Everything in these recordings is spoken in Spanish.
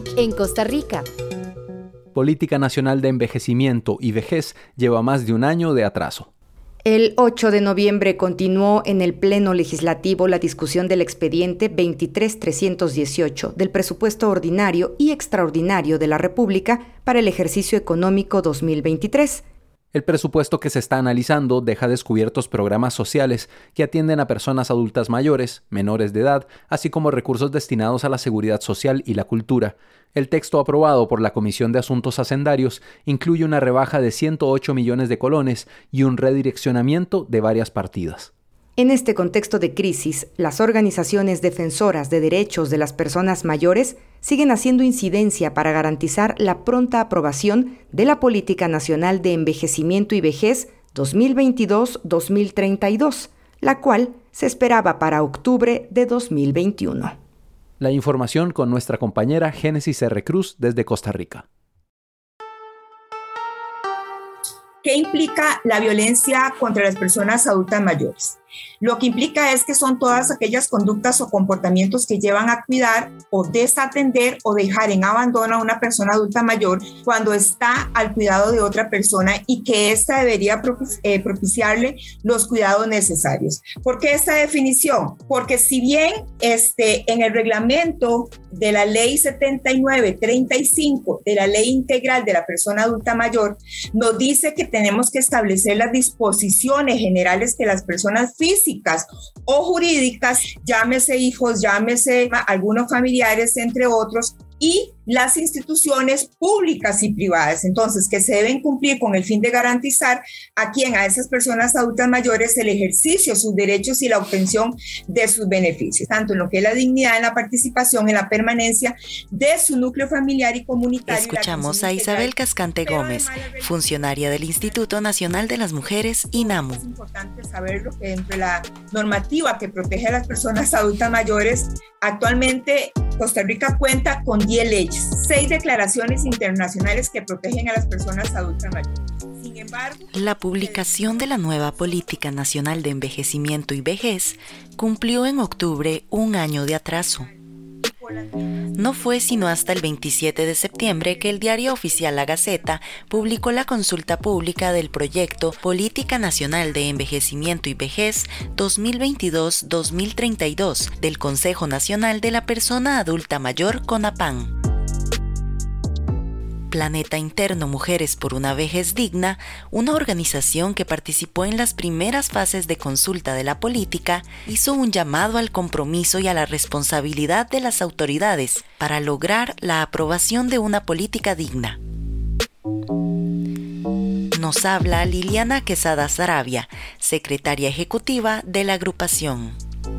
En Costa Rica, Política Nacional de Envejecimiento y Vejez lleva más de un año de atraso. El 8 de noviembre continuó en el Pleno Legislativo la discusión del expediente 23318 del presupuesto ordinario y extraordinario de la República para el ejercicio económico 2023. El presupuesto que se está analizando deja descubiertos programas sociales que atienden a personas adultas mayores, menores de edad, así como recursos destinados a la seguridad social y la cultura. El texto aprobado por la Comisión de Asuntos Hacendarios incluye una rebaja de 108 millones de colones y un redireccionamiento de varias partidas. En este contexto de crisis, las organizaciones defensoras de derechos de las personas mayores siguen haciendo incidencia para garantizar la pronta aprobación de la Política Nacional de Envejecimiento y Vejez 2022-2032, la cual se esperaba para octubre de 2021. La información con nuestra compañera Génesis R. Cruz desde Costa Rica. ¿Qué implica la violencia contra las personas adultas mayores? Lo que implica es que son todas aquellas conductas o comportamientos que llevan a cuidar o desatender o dejar en abandono a una persona adulta mayor cuando está al cuidado de otra persona y que ésta debería propiciarle los cuidados necesarios. ¿Por qué esta definición? Porque si bien en el reglamento de la Ley 7935 de la Ley Integral de la Persona Adulta Mayor nos dice que tenemos que establecer las disposiciones generales que las personas físicas o jurídicas, llámese hijos, llámese algunos familiares, entre otros, y las instituciones públicas y privadas, entonces, que se deben cumplir con el fin de garantizar a esas personas adultas mayores el ejercicio de sus derechos y la obtención de sus beneficios, tanto en lo que es la dignidad, en la participación, en la permanencia de su núcleo familiar y comunitario. Escuchamos a Isabel Cascante Gómez, funcionaria del Instituto Nacional de las Mujeres, INAMU. Es importante saberlo, que dentro de la normativa que protege a las personas adultas mayores, actualmente Costa Rica cuenta con 10 leyes, 6 declaraciones internacionales que protegen a las personas adultas mayores. Sin embargo, la publicación de la nueva Política Nacional de Envejecimiento y Vejez cumplió en octubre un año de atraso. No fue sino hasta el 27 de septiembre que el diario oficial La Gaceta publicó la consulta pública del proyecto Política Nacional de Envejecimiento y Vejez 2022-2032 del Consejo Nacional de la Persona Adulta Mayor, CONAPAN. Planeta Interno Mujeres por una Vejez Digna, una organización que participó en las primeras fases de consulta de la política, hizo un llamado al compromiso y a la responsabilidad de las autoridades para lograr la aprobación de una política digna. Nos habla Liliana Quesada Saravia, secretaria ejecutiva de la agrupación.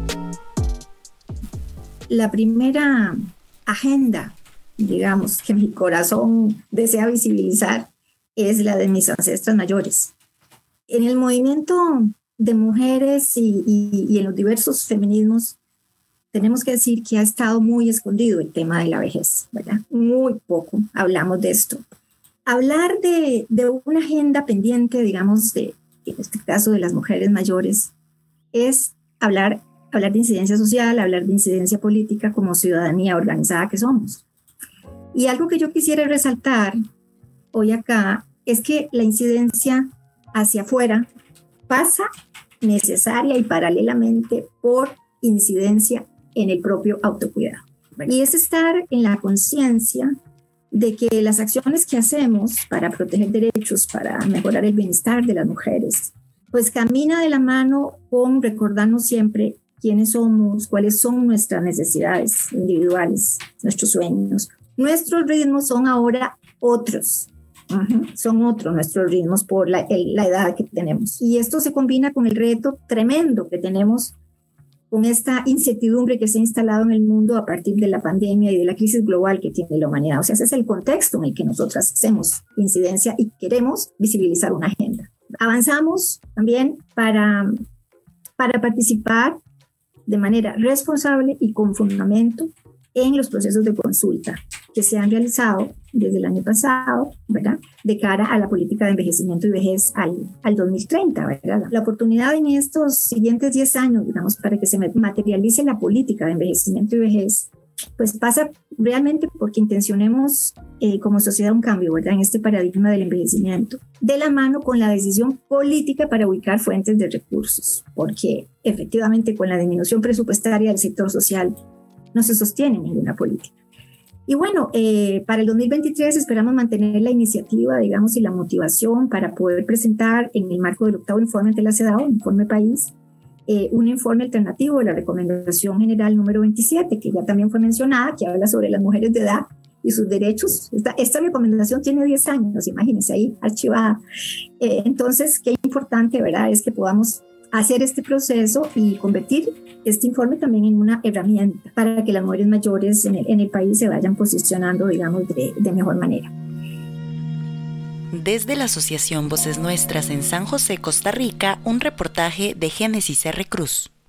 La primera agenda, digamos, que mi corazón desea visibilizar es la de mis ancestras mayores. En el movimiento de mujeres y en los diversos feminismos, tenemos que decir que ha estado muy escondido el tema de la vejez, ¿verdad? Muy poco hablamos de esto. Hablar de una agenda pendiente, digamos, en este caso de las mujeres mayores, es hablar de incidencia social, hablar de incidencia política como ciudadanía organizada que somos. Y algo que yo quisiera resaltar hoy acá es que la incidencia hacia afuera pasa necesaria y paralelamente por incidencia en el propio autocuidado. Y es estar en la conciencia de que las acciones que hacemos para proteger derechos, para mejorar el bienestar de las mujeres, pues camina de la mano con recordarnos siempre quiénes somos, cuáles son nuestras necesidades individuales, nuestros sueños. Nuestros ritmos son ahora otros, son otros nuestros ritmos por la edad que tenemos. Y esto se combina con el reto tremendo que tenemos con esta incertidumbre que se ha instalado en el mundo a partir de la pandemia y de la crisis global que tiene la humanidad. O sea, ese es el contexto en el que nosotras hacemos incidencia y queremos visibilizar una agenda. Avanzamos también para participar de manera responsable y con fundamento en los procesos de consulta que se han realizado desde el año pasado, ¿verdad?, de cara a la política de envejecimiento y vejez al 2030, ¿verdad? La oportunidad en estos siguientes 10 años, digamos, para que se materialice la política de envejecimiento y vejez, pues pasa realmente porque intencionemos como sociedad un cambio, ¿verdad?, en este paradigma del envejecimiento, de la mano con la decisión política para ubicar fuentes de recursos, porque efectivamente con la disminución presupuestaria del sector social no se sostiene ninguna política. Y bueno, para el 2023 esperamos mantener la iniciativa, digamos, y la motivación para poder presentar en el marco del 8º informe de la CEDAW, Informe País, un informe alternativo de la Recomendación General número 27, que ya también fue mencionada, que habla sobre las mujeres de edad y sus derechos. Esta recomendación tiene 10 años, imagínense, ahí archivada. Entonces, qué importante, ¿verdad?, es que podamos hacer este proceso y convertir este informe también en una herramienta para que las mujeres mayores en el país se vayan posicionando, digamos, de mejor manera. Desde la Asociación Voces Nuestras en San José, Costa Rica, un reportaje de Génesis R. Cruz.